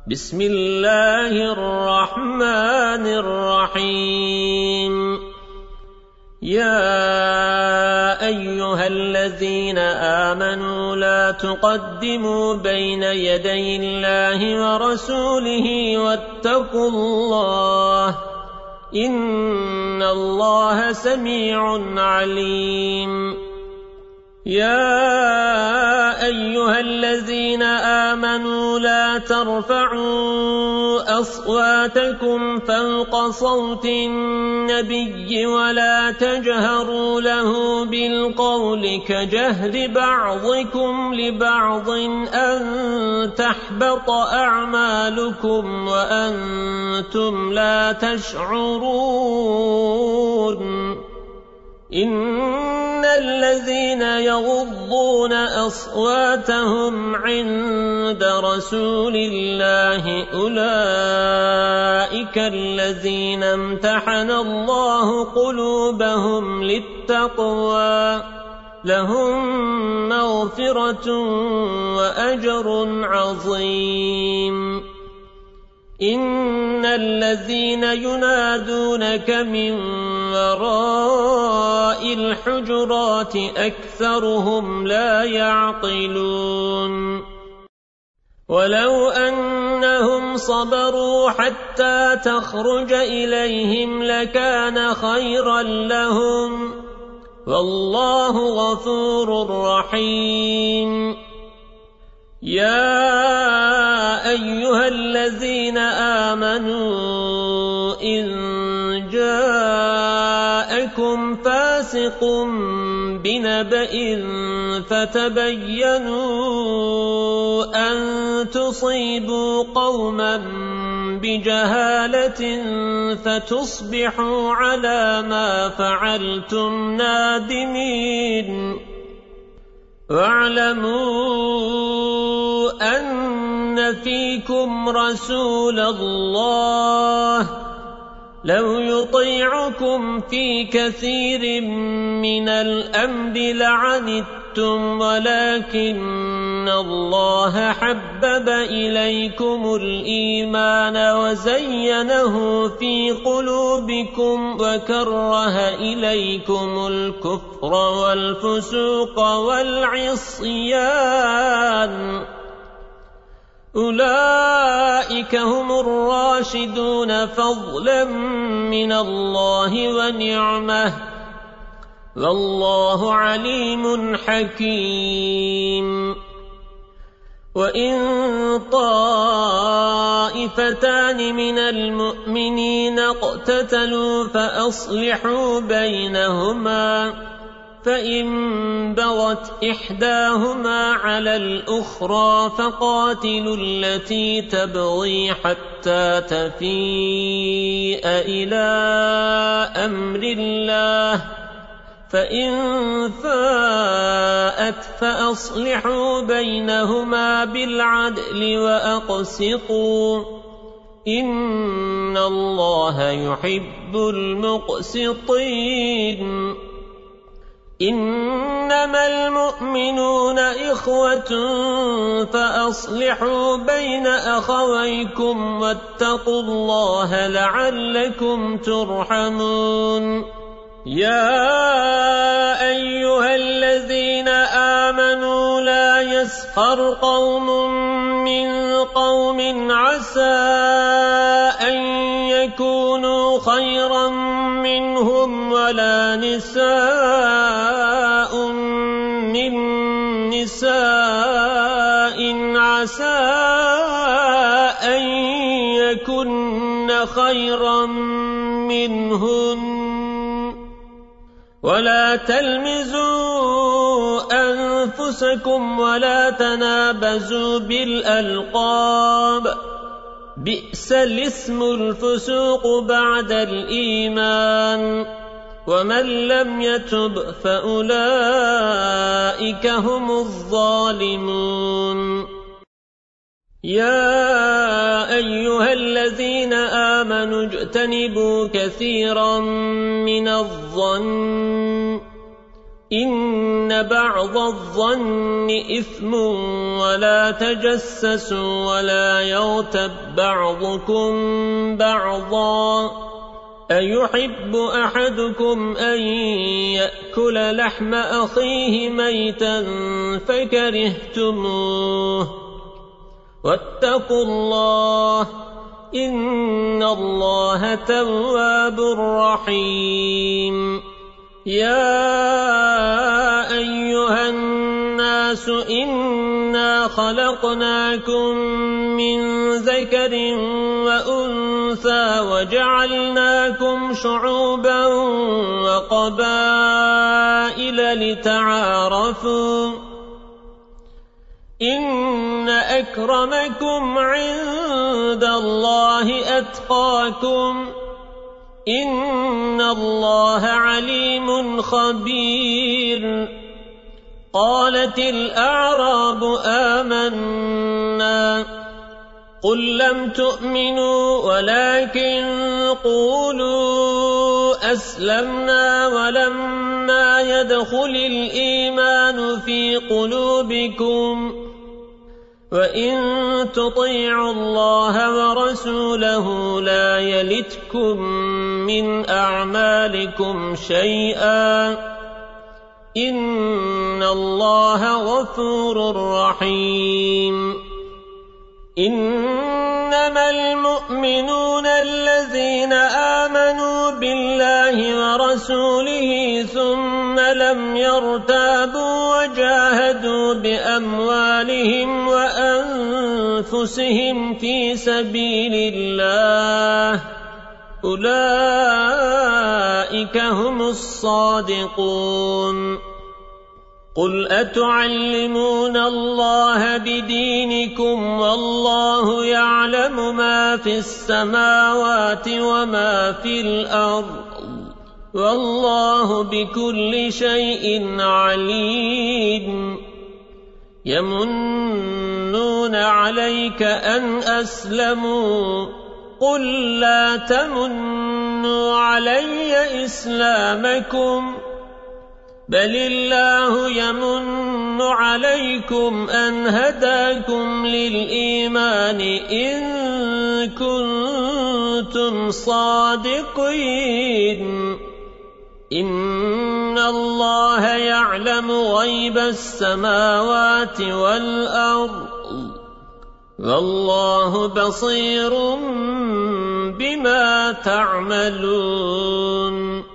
بسم الله الرحمن الرحيم يا أيها الذين آمنوا لا تقدموا بين يدي الله ورسوله واتقوا الله إن الله سميع عليم يا أيها الذين آمنوا لا ترفعوا أصواتكم فوق صوت النبي ولا تجهروا له بالقول كجهر بعضكم لبعض أن تحبط أعمالكم وأنتم لا تشعرون إن الذين يغضون أصواتهم عند رسول الله أولئك الذين امتحن الله قلوبهم للتقوى لهم مغفرة وأجر عظيم إن الذين ينادونك من وراء الحجرات أكثرهم لا يعقلون ولو أنهم صبروا حتى تخرج إليهم لكان خيرا لهم والله غفور رحيم يا أيها الذين آمنوا إن جاءكم فاسق بنبأ فتبينوا أن تصيبوا قوما بجهالة فتصبحوا على ما فعلتم نادمين واعلموا أن فيكم رسول الله لو يطيعكم في كثير من الأمر لعنتم ولكن الله حبب إليكم الإيمان وزينه في قلوبكم وكره إليكم الكفر والفسوق والعصيان أولئك هم الراشدون فضلا من الله ونعمه والله عليم حكيم وإن طائفتان من المؤمنين اقتتلوا فأصلحوا بينهما فإن بغت إحداهما على الأخرى فقاتلوا التي تبغي حتى تفيء إلى أمر الله فإن فاءت فأصلحوا بينهما بالعدل وأقسطوا إن الله يحب المقسطين إنما المؤمنون إخوة فأصلحوا بين أخويكم واتقوا الله لعلكم ترحمون يا أيها الذين آمنوا لا يسخر قوم من قوم عسى أن يكونوا خيرا منهم ولا نساء من نساء عسى أن يكن خيرا منهن ولا تلمزوا أنفسكم ولا تنابزوا بالألقاب بئس الاسم الفسوق بعد الإيمان ومن لم يتب فأولئك هم الظالمون يا أيها الذين آمنوا اجتنبوا كثيرا من الظن إن بعض الظن إثم ولا تجسسوا ولا يغتب بعضكم بعضا أيحب أحدكم أن يأكل لحم أخيه ميتا فكرهتموه واتقوا الله إن الله تواب رحيم يا أيها الناس إنا خلقناكم من ذكر وأنثى وجعلناكم شعوبا وقبائل لتعارفوا إن أكرمكم عند الله أتقاكم إن الله عليم خبير قالت الأعراب آمنا قل لم تؤمنوا ولكن قولوا أسلمنا ولما يدخل الإيمان في قلوبكم وإن تطيعوا الله ورسوله لا يلتكم من أعمالكم شيئا إن الله غفور رحيم إنما المؤمنون الذين آمنوا بالله ورسوله ثم لم يرتابوا وجاهدوا بأموالهم وأنفسهم في سبيل الله أولئك هم الصادقون قل أتعلمون الله بدينكم والله يعلم ما في السماوات وما في الأرض والله بكل شيء عليم يمنون عليك أن أسلموا قل لا تمنوا علي إسلامكم بل الله يمن عليكم أن هداكم للإيمان إن كنتم صادقين إن الله يعلم غيب السماوات والأرض والله بصير بما تعملون